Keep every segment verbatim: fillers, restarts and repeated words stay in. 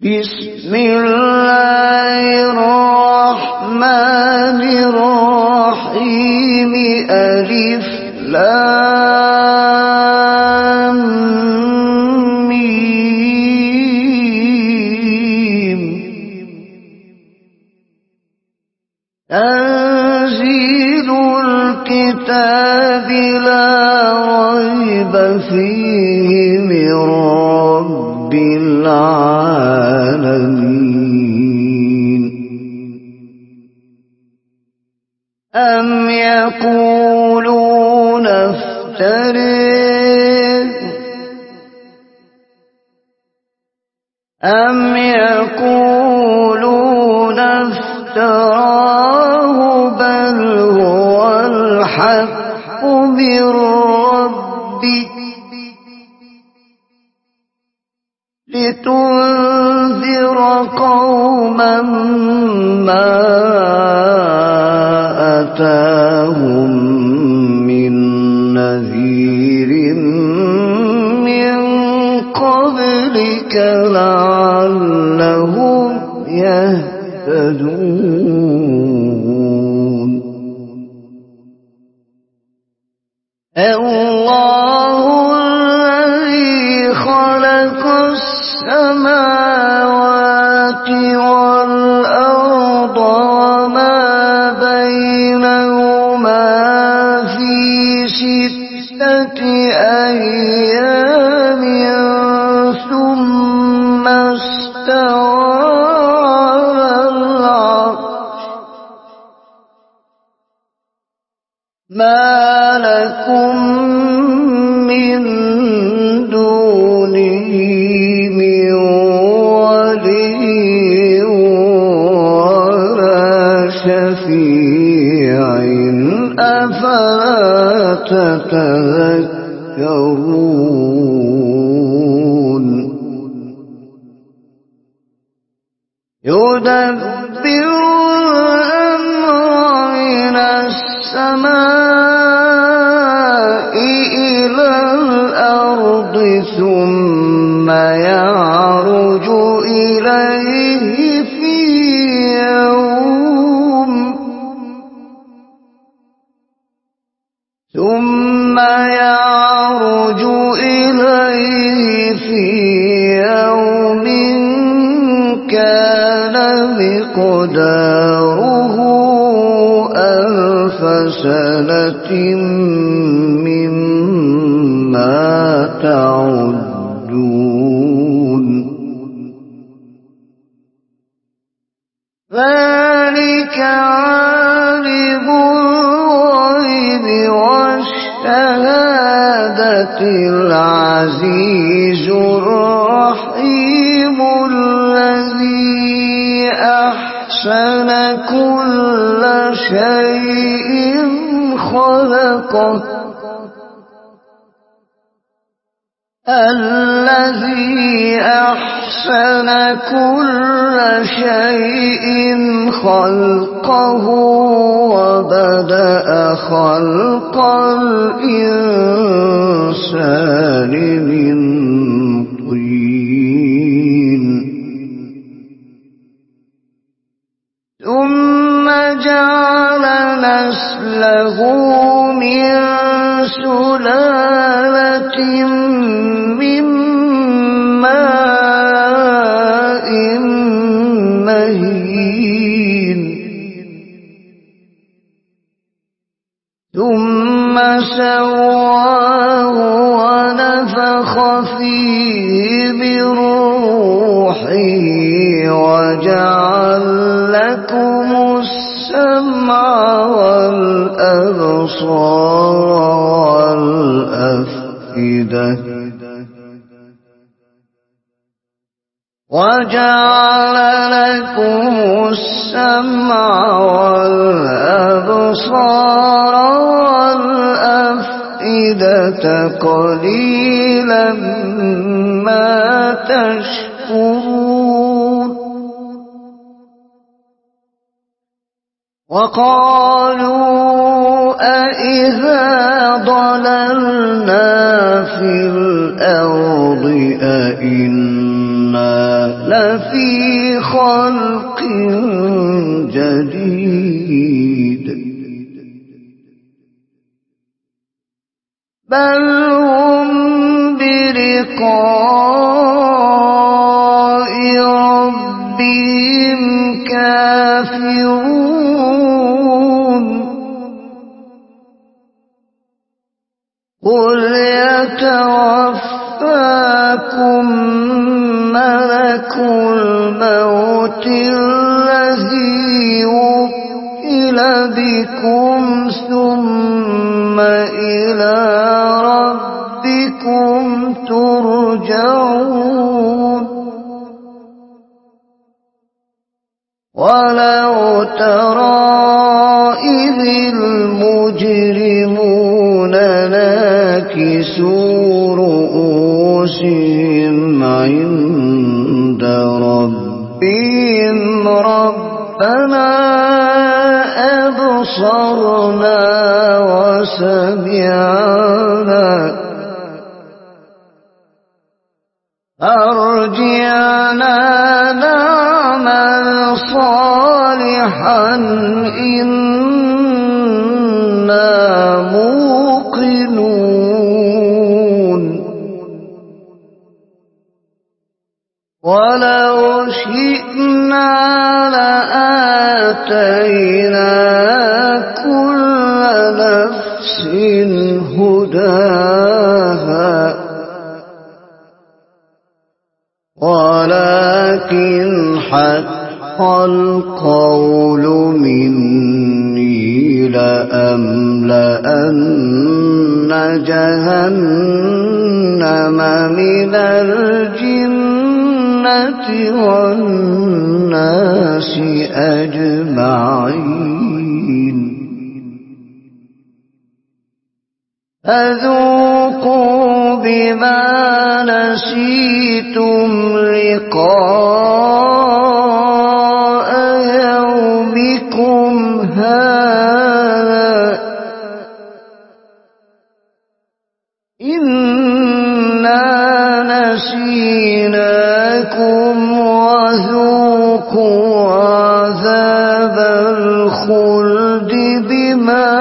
بسم الله الرحمن الرحيم ألف لام ميم تنزيل الكتاب لا ريب فيه من رب العالمين أم يقولون افتريه أم يقولون افتراه بل هو الحق من ربك لتنذر قوما ما أتاهم من نذير من قبلك لعلهم يهتدون الله الذي خلق السماوات والأرض وما بينهما في ستة أيام ثم استوى على العرش ما لكم من دونه من ولي ولا شفيع أفلا تتذكرون يدبر الأمر من السماء إلى الأرض ثم يعرج إليه في يوم ثم يعرج إليه في يوم كان مقداره ألف سنة مما تعدون ذلك عالم الغيب والشهادة العزيز الرحيم الذي أحسن كل شيء خلقه الذي أحسن كل شيء خلقه وبدأ خلق الإنسان من طين ثم جعل نسله من سلالة من ماء مهين ثم سواه ونفخ فيه من روحه وجعل لكم السمع والأبصار والأفئدة وجعل لكم السمع والأبصار والأفئدة قليلا ما تشكرون وقالوا أإذا ضللنا في الأرض أإنا لفي خلق جديد بل هم بلقاء ربهم كافرون قل يتوفاكم ملك الموت الذي وكل بكم ثم إلى ربكم ترجعون ولو ترى إذ المجرمون ناكسوا رؤوسهم عند ربهم ربنا أبصرنا وسمعنا أرجعنا نعمل صالحا إنا موقنون ولو شئنا لآتينا كل نفس هداها ولكن حق القول مني لأملأن جهنم من الجنة والناس أجمعين فذوقوا بما نسيتم لقاء يومكم هذا إنا نسيناكم وذوقوا عذاب الخلد بما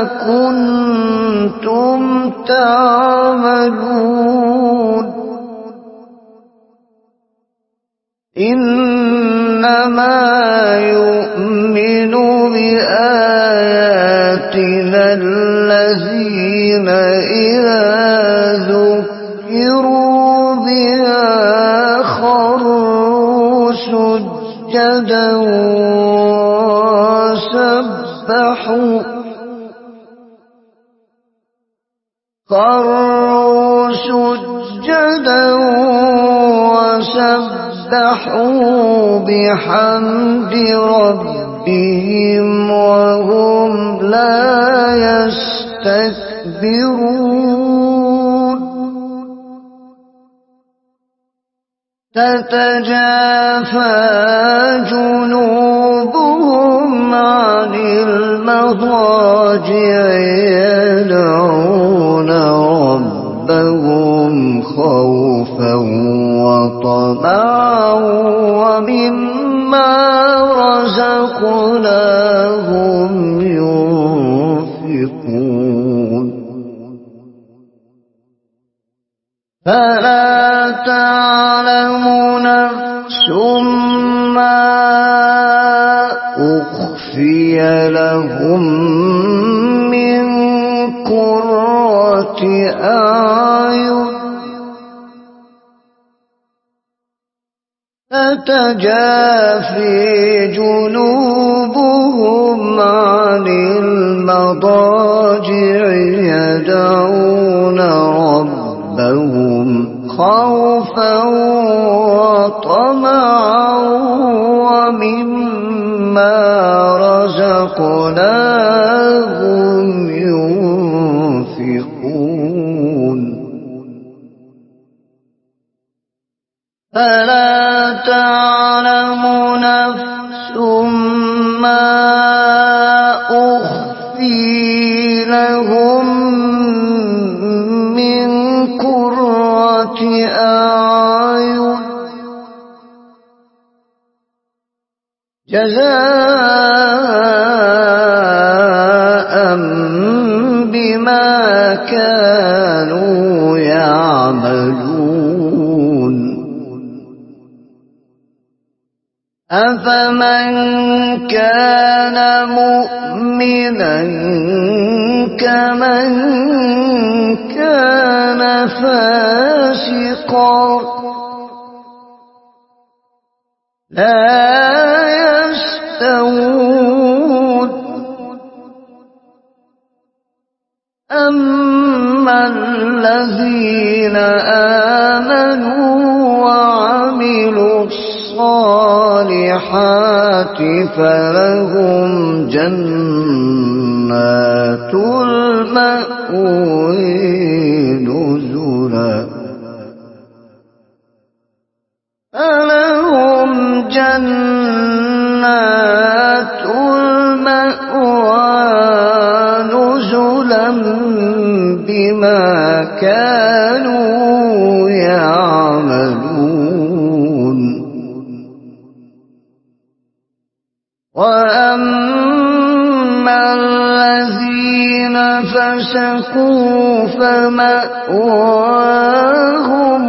كنتم تعملون إنما يؤمن بآياتنا الذين إذا ذكروا بها خروا سجدا وسبحوا خروا سجدا وسبحوا بحمد ربهم وهم لا يستكبرون تتجافى جنوبهم عن المضاجع يدعون ربهم خوفا وطمعا ومما رزقناهم ينفقون فلا تعلم نفس ما أخفي لهم من قرة أعين تتجافى جنوبهم عن المضاجع يدعون ربهم خوفا وطمعا ومما رزقناهم ينفقون فلا تعلم نفس ما أخفي لهم من قرة أعين جزاء بما كانوا يعملون. أفمن كان مؤمنا كمن كان فاسقا لا يستوون. أما الذين آمنوا وعملوا الصالحات فلهم جنات المأوى نزلا فلهم جنات المأوى نزلا بما كانوا يعملون. وأما الذين فسقوا فمأواهم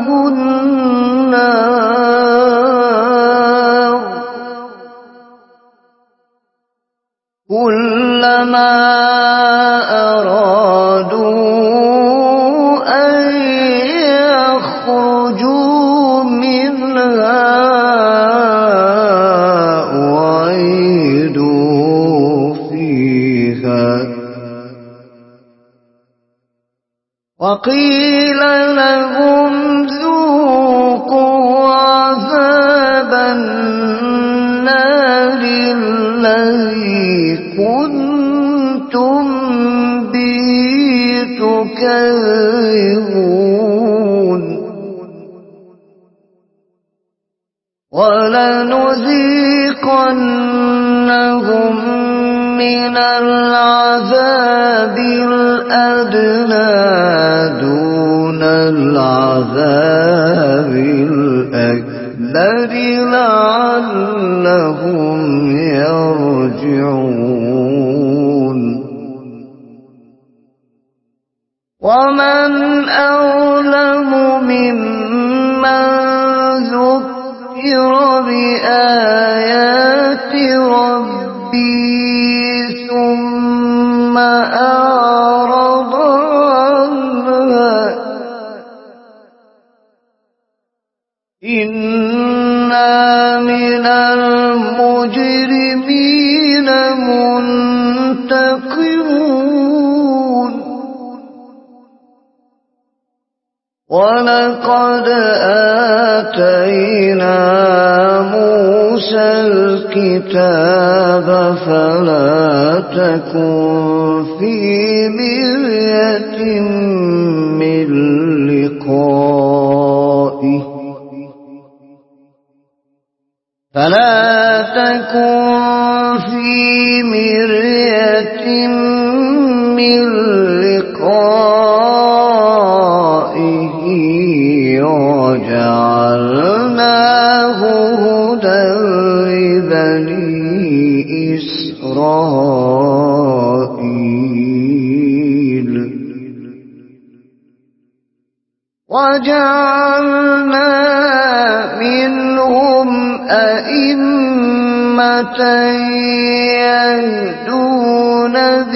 النار كلما أرادوا أن يخرجوا منها أعيدوا فيها وقيل لهم ذوقوا عذاب النار الذي كنتم به تكذبون. ولنذيقنهم من العذاب الأدنى دون العذاب الأكبر لعلهم يرجعون. ومن أظلم ممن ذكر بآيات ربه ثم أعرض عنها إنا من المجرمين منتقمون. ولقد آتينا موسى الكتاب فلا تكن في مرية من لقائه فلا تكن في مرية من لقائه وجعلناه هدى لبني إسرائيل وجعلنا منهم أئمة يهدون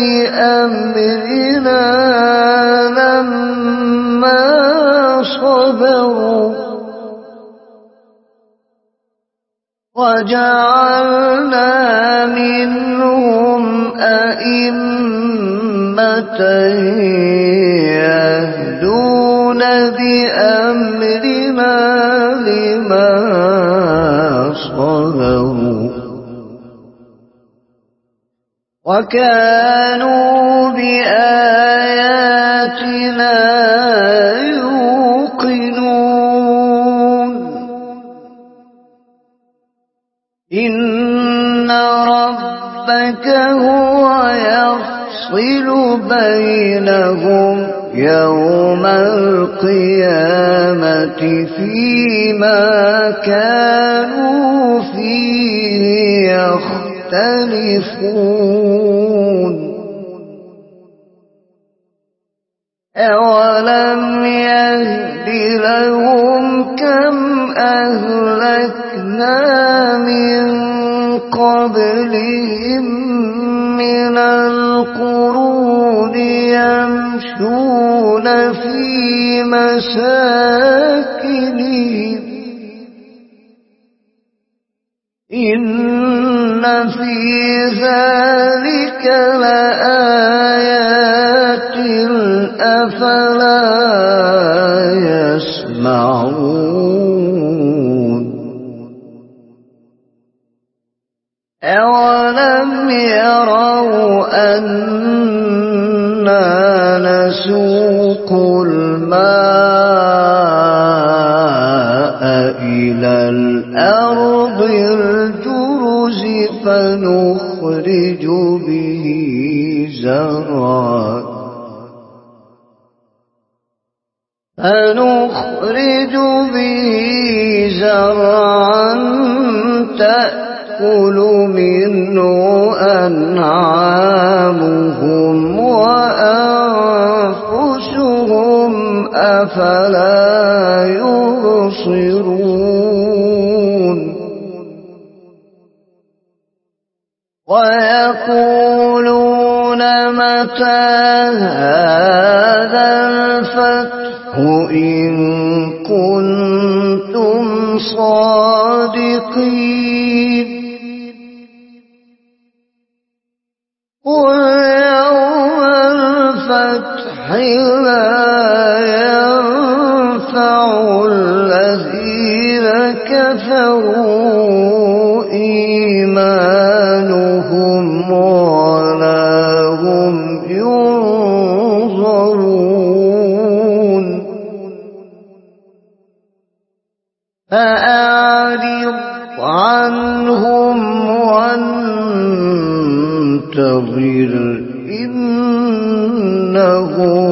بأمرنا لما صبروا وجعلنا منهم أئمة يهدون بأمرنا لما صبروا وكانوا بآياتنا يوقنون. إن ربك هو يفصل بينهم يوم القيامة فيما كانوا فيه يختلفون أولم يهد لهم كم أهلكنا من قبلهم من القرون يمشون في مساكنهم إن في ذلك لآيات أفلا يسمعون أولم يروا أنا نسوق الماء إلى الأرض الجرز فنخرج به زرعا فنخرج به زرعا تأكل منه أنعامهم وأنفسهم أفلا يبصرون ويقولون متى هذا الفتح إن كنتم صادقين قل يوم الفتح لا ينفع الذين كفروا إيمانهم ولا هم ينظرون فأعرض عنهم وانتظر إنهم